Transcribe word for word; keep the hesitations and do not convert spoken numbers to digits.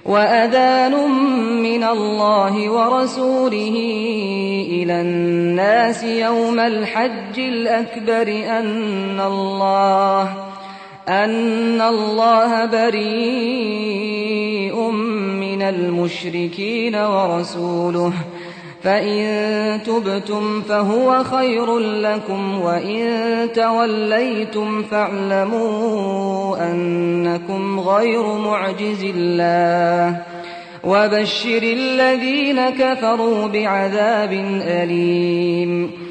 وأذان من الله ورسوله إلى الناس يوم الحج الأكبر أن الله أن الله بريء من المشركين ورسوله فإن تبتم فهو خير لكم وإن توليتم فاعلموا أنكم غير معجز الله وبشر الذين كفروا بعذاب أليم